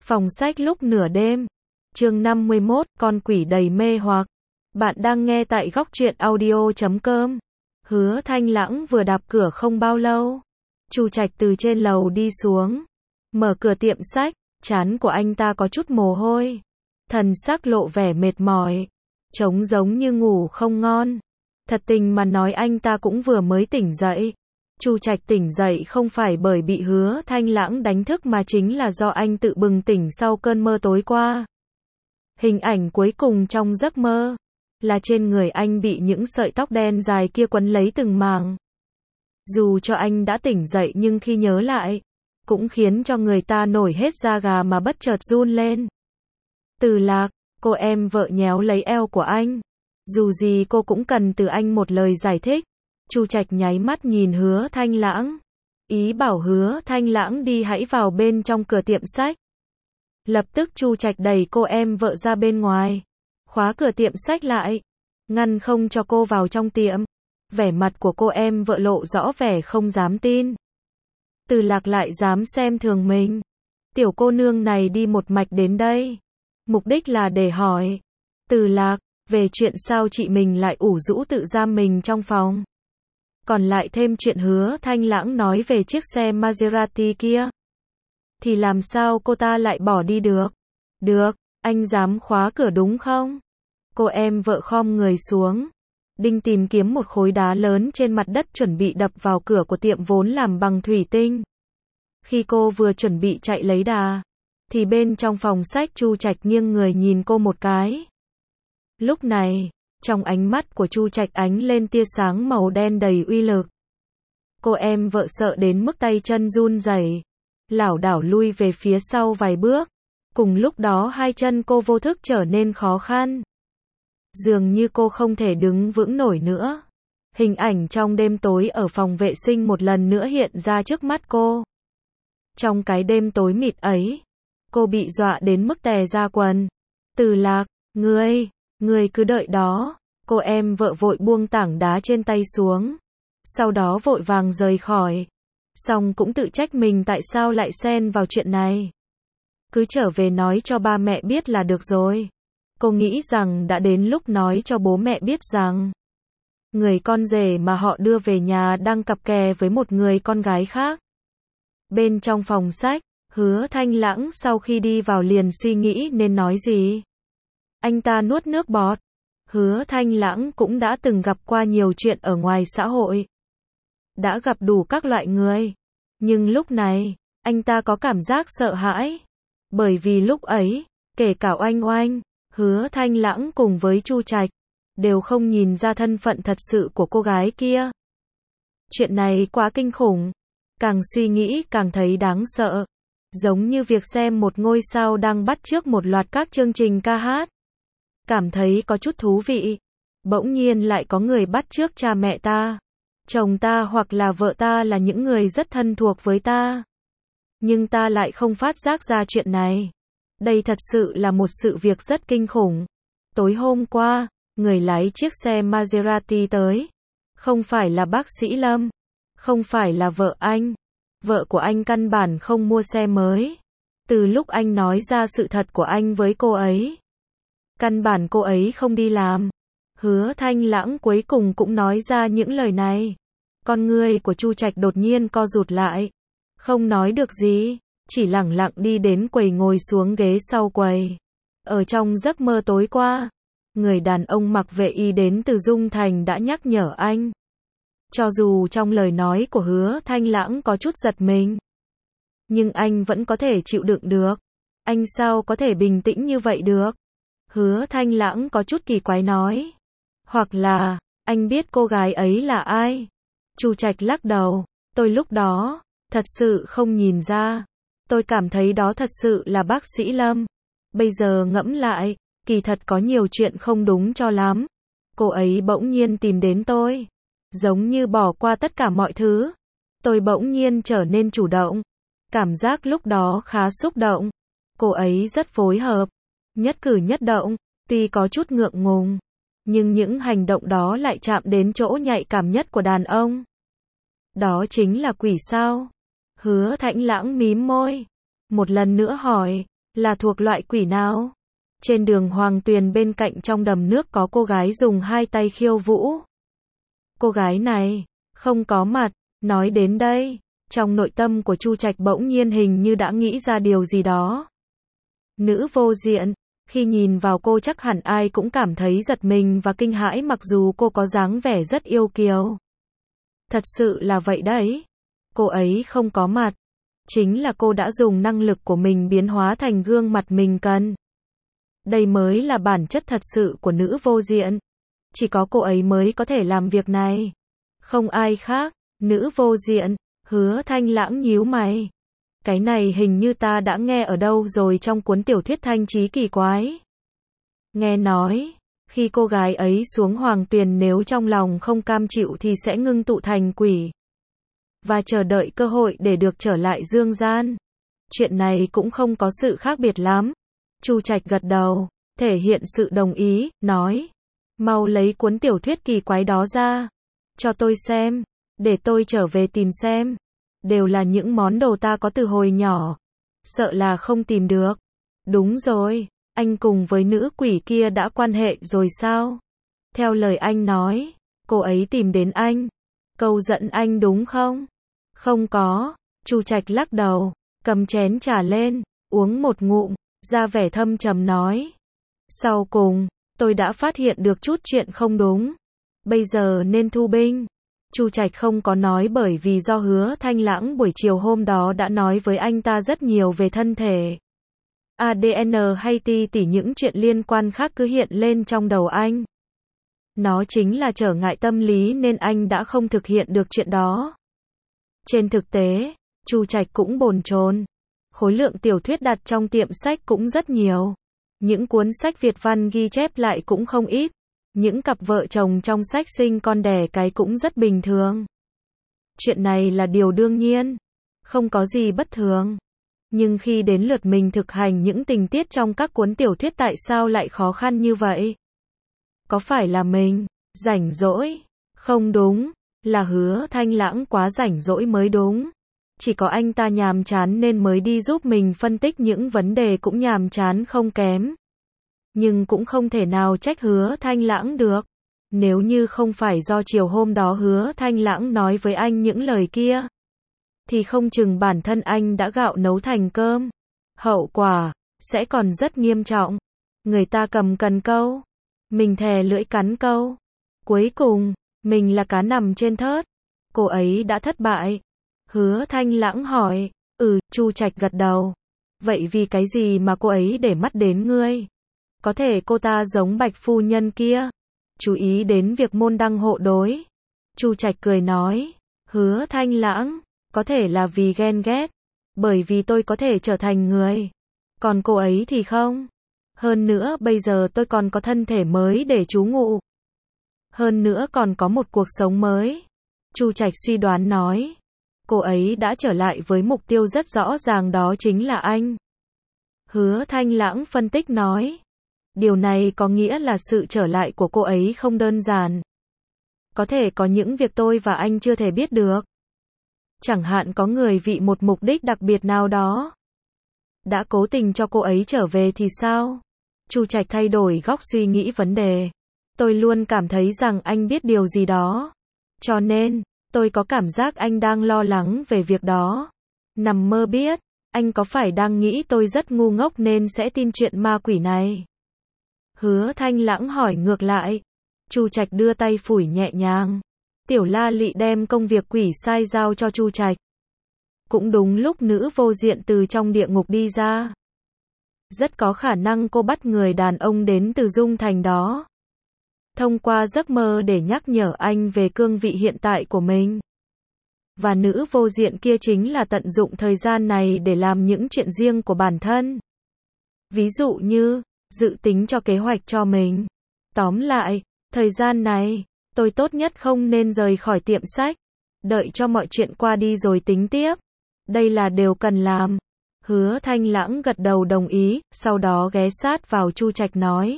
Phòng sách lúc nửa đêm. Chương 51, con quỷ đầy mê hoặc. Bạn đang nghe tại góc truyện audio.com. Hứa Thanh Lãng vừa đạp cửa không bao lâu, Chu Trạch từ trên lầu đi xuống, mở cửa tiệm sách, trán của anh ta có chút mồ hôi, thần sắc lộ vẻ mệt mỏi, trông giống như ngủ không ngon. Thật tình mà nói anh ta cũng vừa mới tỉnh dậy. Chu Trạch tỉnh dậy không phải bởi bị Hứa Thanh Lãng đánh thức mà chính là do anh tự bừng tỉnh sau cơn mơ tối qua. Hình ảnh cuối cùng trong giấc mơ là trên người anh bị những sợi tóc đen dài kia quấn lấy từng mảng. Dù cho anh đã tỉnh dậy nhưng khi nhớ lại, cũng khiến cho người ta nổi hết da gà mà bất chợt run lên. Từ Lạc, cô em vợ nhéo lấy eo của anh. Dù gì cô cũng cần từ anh một lời giải thích. Chu Trạch nháy mắt nhìn Hứa Thanh Lãng, ý bảo Hứa Thanh Lãng đi hãy vào bên trong cửa tiệm sách. Lập tức Chu Trạch đẩy cô em vợ ra bên ngoài, khóa cửa tiệm sách lại, ngăn không cho cô vào trong tiệm. Vẻ mặt của cô em vợ lộ rõ vẻ không dám tin. Từ Lạc lại dám xem thường mình. Tiểu cô nương này đi một mạch đến đây, mục đích là để hỏi Từ Lạc về chuyện sao chị mình lại ủ rũ tự giam mình trong phòng. Còn lại thêm chuyện Hứa Thanh Lãng nói về chiếc xe Maserati kia, thì làm sao cô ta lại bỏ đi được? Được, anh dám khóa cửa đúng không? Cô em vợ khom người xuống, định tìm kiếm một khối đá lớn trên mặt đất chuẩn bị đập vào cửa của tiệm vốn làm bằng thủy tinh. Khi cô vừa chuẩn bị chạy lấy đà, thì bên trong phòng sách Chu Trạch nghiêng người nhìn cô một cái. Lúc này, trong ánh mắt của Chu Trạch ánh lên tia sáng màu đen đầy uy lực. Cô em vợ sợ đến mức tay chân run rẩy, lảo đảo lui về phía sau vài bước. Cùng lúc đó hai chân cô vô thức trở nên khó khăn. Dường như cô không thể đứng vững nổi nữa. Hình ảnh trong đêm tối ở phòng vệ sinh một lần nữa hiện ra trước mắt cô. Trong cái đêm tối mịt ấy, cô bị dọa đến mức tè ra quần. Từ Lạc, ngươi cứ đợi đó. Cô em vợ vội buông tảng đá trên tay xuống, sau đó vội vàng rời khỏi. Xong cũng tự trách mình tại sao lại xen vào chuyện này. Cứ trở về nói cho ba mẹ biết là được rồi. Cô nghĩ rằng đã đến lúc nói cho bố mẹ biết rằng người con rể mà họ đưa về nhà đang cặp kè với một người con gái khác. Bên trong phòng sách, Hứa Thanh Lãng sau khi đi vào liền suy nghĩ nên nói gì. Anh ta nuốt nước bọt. Hứa Thanh Lãng cũng đã từng gặp qua nhiều chuyện ở ngoài xã hội, đã gặp đủ các loại người. Nhưng lúc này, anh ta có cảm giác sợ hãi. Bởi vì lúc ấy, kể cả Oanh Oanh, Hứa Thanh Lãng cùng với Chu Trạch, đều không nhìn ra thân phận thật sự của cô gái kia. Chuyện này quá kinh khủng. Càng suy nghĩ càng thấy đáng sợ. Giống như việc xem một ngôi sao đang bắt chước một loạt các chương trình ca hát. Cảm thấy có chút thú vị. Bỗng nhiên lại có người bắt chước cha mẹ ta, chồng ta hoặc là vợ ta là những người rất thân thuộc với ta. Nhưng ta lại không phát giác ra chuyện này. Đây thật sự là một sự việc rất kinh khủng. Tối hôm qua, người lái chiếc xe Maserati tới. Không phải là bác sĩ Lâm. Không phải là vợ anh. Vợ của anh căn bản không mua xe mới. Từ lúc anh nói ra sự thật của anh với cô ấy, căn bản cô ấy không đi làm. Hứa Thanh Lãng cuối cùng cũng nói ra những lời này. Con người của Chu Trạch đột nhiên co rụt lại. Không nói được gì, chỉ lẳng lặng đi đến quầy ngồi xuống ghế sau quầy. Ở trong giấc mơ tối qua, người đàn ông mặc vệ y đến từ Dung Thành đã nhắc nhở anh. Cho dù trong lời nói của Hứa Thanh Lãng có chút giật mình, nhưng anh vẫn có thể chịu đựng được. Anh sao có thể bình tĩnh như vậy được? Hứa Thanh Lãng có chút kỳ quái nói. Hoặc là, anh biết cô gái ấy là ai? Chu Trạch lắc đầu. Tôi lúc đó, thật sự không nhìn ra. Tôi cảm thấy đó thật sự là bác sĩ Lâm. Bây giờ ngẫm lại, kỳ thật có nhiều chuyện không đúng cho lắm. Cô ấy bỗng nhiên tìm đến tôi, giống như bỏ qua tất cả mọi thứ. Tôi bỗng nhiên trở nên chủ động. Cảm giác lúc đó khá xúc động. Cô ấy rất phối hợp, nhất cử nhất động, tuy có chút ngượng ngùng, nhưng những hành động đó lại chạm đến chỗ nhạy cảm nhất của đàn ông. Đó chính là quỷ sao? Hứa Thanh Lãng mím môi, một lần nữa hỏi, Là thuộc loại quỷ nào? Trên đường Hoàng Tuyền bên cạnh trong đầm nước có cô gái dùng hai tay khiêu vũ. Cô gái này, không có mặt, nói đến đây, trong nội tâm của Chu Trạch bỗng nhiên hình như đã nghĩ ra điều gì đó. Nữ vô diện, khi nhìn vào cô chắc hẳn ai cũng cảm thấy giật mình và kinh hãi mặc dù cô có dáng vẻ rất yêu kiều. Thật sự là vậy đấy. Cô ấy không có mặt. Chính là cô đã dùng năng lực của mình biến hóa thành gương mặt mình cần. Đây mới là bản chất thật sự của nữ vô diện. Chỉ có cô ấy mới có thể làm việc này. Không ai khác. Nữ vô diện. Hứa Thanh Lãng nhíu mày. Cái này hình như ta đã nghe ở đâu rồi trong cuốn tiểu thuyết Thanh Trí Kỳ Quái. Nghe nói, khi cô gái ấy xuống Hoàng Tuyền nếu trong lòng không cam chịu thì sẽ ngưng tụ thành quỷ. Và chờ đợi cơ hội để được trở lại dương gian. Chuyện này cũng không có sự khác biệt lắm. Chu Trạch gật đầu, thể hiện sự đồng ý, nói. Mau lấy cuốn tiểu thuyết kỳ quái đó ra. Cho tôi xem. Để tôi trở về tìm xem. Đều là những món đồ ta có từ hồi nhỏ. Sợ là không tìm được. Đúng rồi, anh cùng với nữ quỷ kia đã quan hệ rồi sao? Theo lời anh nói, cô ấy tìm đến anh. Câu dẫn anh đúng không? Không có. Chu Trạch lắc đầu, cầm chén trà lên, uống một ngụm, ra vẻ thâm trầm nói. Sau cùng, tôi đã phát hiện được chút chuyện không đúng. Bây giờ nên thu binh. Chu Trạch không có nói bởi vì do Hứa Thanh Lãng buổi chiều hôm đó đã nói với anh ta rất nhiều về thân thể. ADN hay tỉ những chuyện liên quan khác cứ hiện lên trong đầu anh. Nó chính là trở ngại tâm lý nên anh đã không thực hiện được chuyện đó. Trên thực tế, Chu Trạch cũng bồn chồn. Khối lượng tiểu thuyết đặt trong tiệm sách cũng rất nhiều. Những cuốn sách Việt văn ghi chép lại cũng không ít. Những cặp vợ chồng trong sách sinh con đẻ cái cũng rất bình thường. Chuyện này là điều đương nhiên. Không có gì bất thường. Nhưng khi đến lượt mình thực hành những tình tiết trong các cuốn tiểu thuyết tại sao lại khó khăn như vậy? Có phải là mình rảnh rỗi? Không đúng. Là Hứa Thanh Lãng quá rảnh rỗi mới đúng. Chỉ có anh ta nhàm chán nên mới đi giúp mình phân tích những vấn đề cũng nhàm chán không kém. Nhưng cũng không thể nào trách Hứa Thanh Lãng được. Nếu như không phải do chiều hôm đó Hứa Thanh Lãng nói với anh những lời kia, thì không chừng bản thân anh đã gạo nấu thành cơm. Hậu quả sẽ còn rất nghiêm trọng. Người ta cầm cần câu, mình thè lưỡi cắn câu. Cuối cùng, mình là cá nằm trên thớt. Cô ấy đã thất bại. Hứa Thanh Lãng hỏi. Chu Trạch gật đầu. Vậy vì cái gì mà cô ấy để mắt đến ngươi? Có thể cô ta giống Bạch phu nhân kia. Chú ý đến việc môn đăng hộ đối. Chu Trạch cười nói. Hứa Thanh Lãng. Có thể là vì ghen ghét. Bởi vì tôi có thể trở thành người. Còn cô ấy thì không. Hơn nữa bây giờ tôi còn có thân thể mới để trú ngụ. Hơn nữa còn có một cuộc sống mới. Chu Trạch suy đoán nói. Cô ấy đã trở lại với mục tiêu rất rõ ràng đó chính là anh. Hứa Thanh Lãng phân tích nói. Điều này có nghĩa là sự trở lại của cô ấy không đơn giản. Có thể có những việc tôi và anh chưa thể biết được. Chẳng hạn có người vì một mục đích đặc biệt nào đó đã cố tình cho cô ấy trở về thì sao? Chu Trạch thay đổi góc suy nghĩ vấn đề. Tôi luôn cảm thấy rằng anh biết điều gì đó. Cho nên, tôi có cảm giác anh đang lo lắng về việc đó. Nằm mơ biết, anh có phải đang nghĩ tôi rất ngu ngốc nên sẽ tin chuyện ma quỷ này? Hứa Thanh Lãng hỏi ngược lại. Chu Trạch đưa tay phủi nhẹ nhàng. Tiểu La Lị đem công việc quỷ sai giao cho Chu Trạch. Cũng đúng lúc nữ vô diện từ trong địa ngục đi ra. Rất có khả năng cô bắt người đàn ông đến từ Dung Thành đó. Thông qua giấc mơ để nhắc nhở anh về cương vị hiện tại của mình. Và nữ vô diện kia chính là tận dụng thời gian này để làm những chuyện riêng của bản thân. Ví dụ như, dự tính cho kế hoạch cho mình. Tóm lại, thời gian này, tôi tốt nhất không nên rời khỏi tiệm sách. Đợi cho mọi chuyện qua đi rồi tính tiếp. Đây là điều cần làm. Hứa Thanh Lãng gật đầu đồng ý, sau đó ghé sát vào Chu Trạch nói.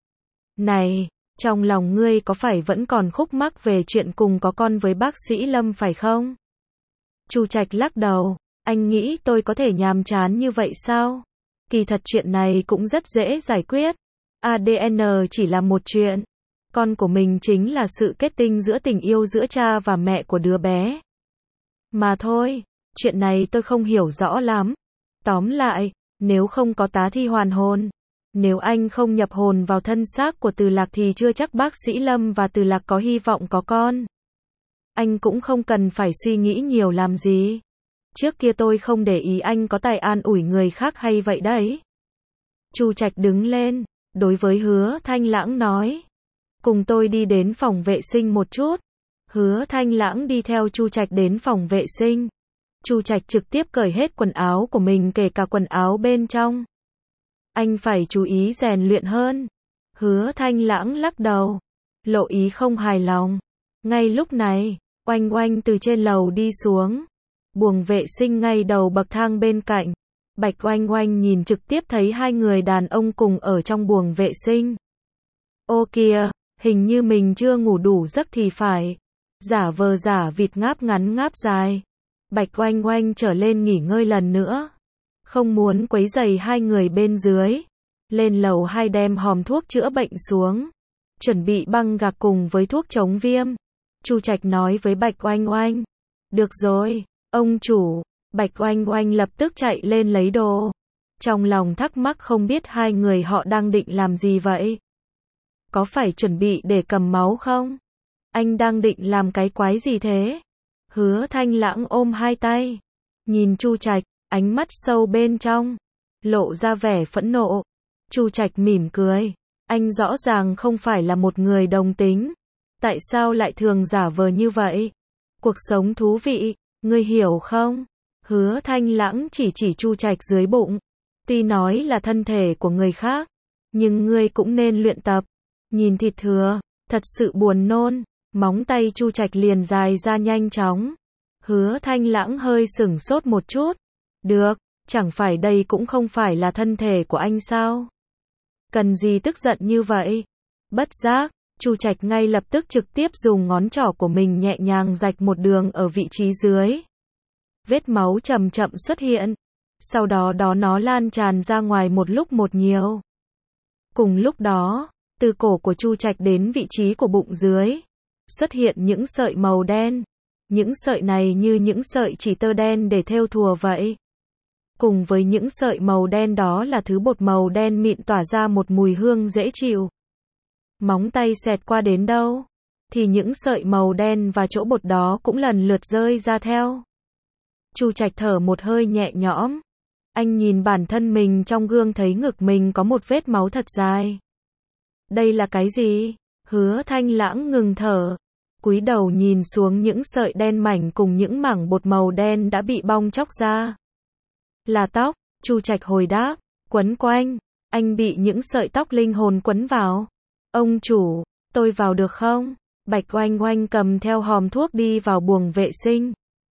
Này, trong lòng ngươi có phải vẫn còn khúc mắc về chuyện cùng có con với bác sĩ Lâm phải không? Chu Trạch lắc đầu, anh nghĩ tôi có thể nhàm chán như vậy sao? Kỳ thật chuyện này cũng rất dễ giải quyết. ADN chỉ là một chuyện. Con của mình chính là sự kết tinh giữa tình yêu giữa cha và mẹ của đứa bé. Mà thôi, chuyện này tôi không hiểu rõ lắm. Tóm lại, nếu không có tá thi hoàn hồn, nếu anh không nhập hồn vào thân xác của Từ Lạc thì chưa chắc bác sĩ Lâm và Từ Lạc có hy vọng có con. Anh cũng không cần phải suy nghĩ nhiều làm gì. Trước kia tôi không để ý anh có tài an ủi người khác hay vậy đấy. Chu Trạch đứng lên, đối với Hứa Thanh Lãng nói. Cùng tôi đi đến phòng vệ sinh một chút. Hứa Thanh Lãng đi theo Chu Trạch đến phòng vệ sinh. Chu Trạch trực tiếp cởi hết quần áo của mình kể cả quần áo bên trong. Anh phải chú ý rèn luyện hơn. Hứa Thanh Lãng lắc đầu, lộ ý không hài lòng. Ngay lúc này, Oanh Oanh từ trên lầu đi xuống. Buồng vệ sinh ngay đầu bậc thang bên cạnh. Bạch Oanh Oanh nhìn trực tiếp thấy hai người đàn ông cùng ở trong buồng vệ sinh. Ô kìa, hình như mình chưa ngủ đủ giấc thì phải. Giả vờ giả vịt ngáp ngắn ngáp dài. Bạch Oanh Oanh trở lên nghỉ ngơi lần nữa. Không muốn quấy rầy hai người bên dưới. Lên lầu 2 đem hòm thuốc chữa bệnh xuống. Chuẩn bị băng gạc cùng với thuốc chống viêm. Chu Trạch nói với Bạch Oanh Oanh. Được rồi, ông chủ. Bạch Oanh Oanh lập tức chạy lên lấy đồ. Trong lòng thắc mắc không biết hai người họ đang định làm gì vậy. Có phải chuẩn bị để cầm máu không? Anh đang định làm cái quái gì thế? Hứa Thanh Lãng ôm hai tay. Nhìn Chu Trạch, ánh mắt sâu bên trong. Lộ ra vẻ phẫn nộ. Chu Trạch mỉm cười. Anh rõ ràng không phải là một người đồng tính. Tại sao lại thường giả vờ như vậy? Cuộc sống thú vị, ngươi hiểu không? Hứa Thanh Lãng chỉ Chu Trạch dưới bụng. Tuy nói là thân thể của người khác, nhưng ngươi cũng nên luyện tập. Nhìn thịt thừa, thật sự buồn nôn. Móng tay Chu Trạch liền dài ra nhanh chóng. Hứa Thanh Lãng hơi sửng sốt một chút. Được, chẳng phải đây cũng không phải là thân thể của anh sao? Cần gì tức giận như vậy? Bất giác, Chu Trạch ngay lập tức trực tiếp dùng ngón trỏ của mình nhẹ nhàng rạch một đường ở vị trí dưới. Vết máu chậm chậm xuất hiện. Sau đó nó lan tràn ra ngoài một lúc một nhiều. Cùng lúc đó, từ cổ của Chu Trạch đến vị trí của bụng dưới, xuất hiện những sợi màu đen. Những sợi này như những sợi chỉ tơ đen để thêu thùa vậy. Cùng với những sợi màu đen đó là thứ bột màu đen mịn tỏa ra một mùi hương dễ chịu. Móng tay xẹt qua đến đâu, thì những sợi màu đen và chỗ bột đó cũng lần lượt rơi ra theo. Chu Trạch thở một hơi nhẹ nhõm. Anh nhìn bản thân mình trong gương thấy ngực mình có một vết máu thật dài. Đây là cái gì? Hứa Thanh Lãng ngừng thở. Cúi đầu nhìn xuống những sợi đen mảnh cùng những mảng bột màu đen đã bị bong tróc ra. Là tóc, Chu Trạch hồi đáp, quấn quanh. Anh bị những sợi tóc linh hồn quấn vào. Ông chủ, tôi vào được không? Bạch Oanh Oanh cầm theo hòm thuốc đi vào buồng vệ sinh.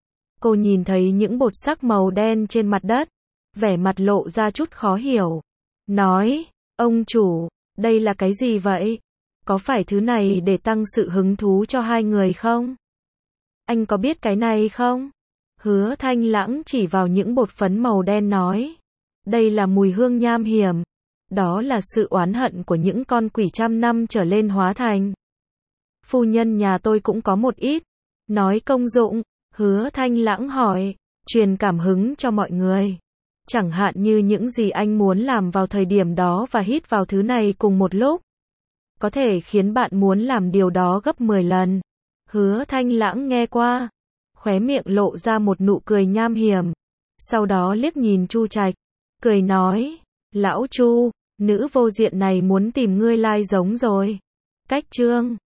Cô nhìn thấy những bột sắc màu đen trên mặt đất. Vẻ mặt lộ ra chút khó hiểu. Nói, ông chủ, đây là cái gì vậy? Có phải thứ này để tăng sự hứng thú cho hai người không? Anh có biết cái này không? Hứa Thanh Lãng chỉ vào những bột phấn màu đen nói. Đây là mùi hương nham hiểm. Đó là sự oán hận của những con quỷ trăm năm trở lên hóa thành. Phu nhân nhà tôi cũng có một ít. Nói công dụng, Hứa Thanh Lãng hỏi. Truyền cảm hứng cho mọi người. Chẳng hạn như những gì anh muốn làm vào thời điểm đó và hít vào thứ này cùng một lúc. Có thể khiến bạn muốn làm điều đó gấp 10 lần. Hứa Thanh Lãng nghe qua. Khóe miệng lộ ra một nụ cười nham hiểm. Sau đó liếc nhìn Chu Trạch. Cười nói. Lão Chu, nữ vô diện này muốn tìm ngươi lai giống rồi. Cách chương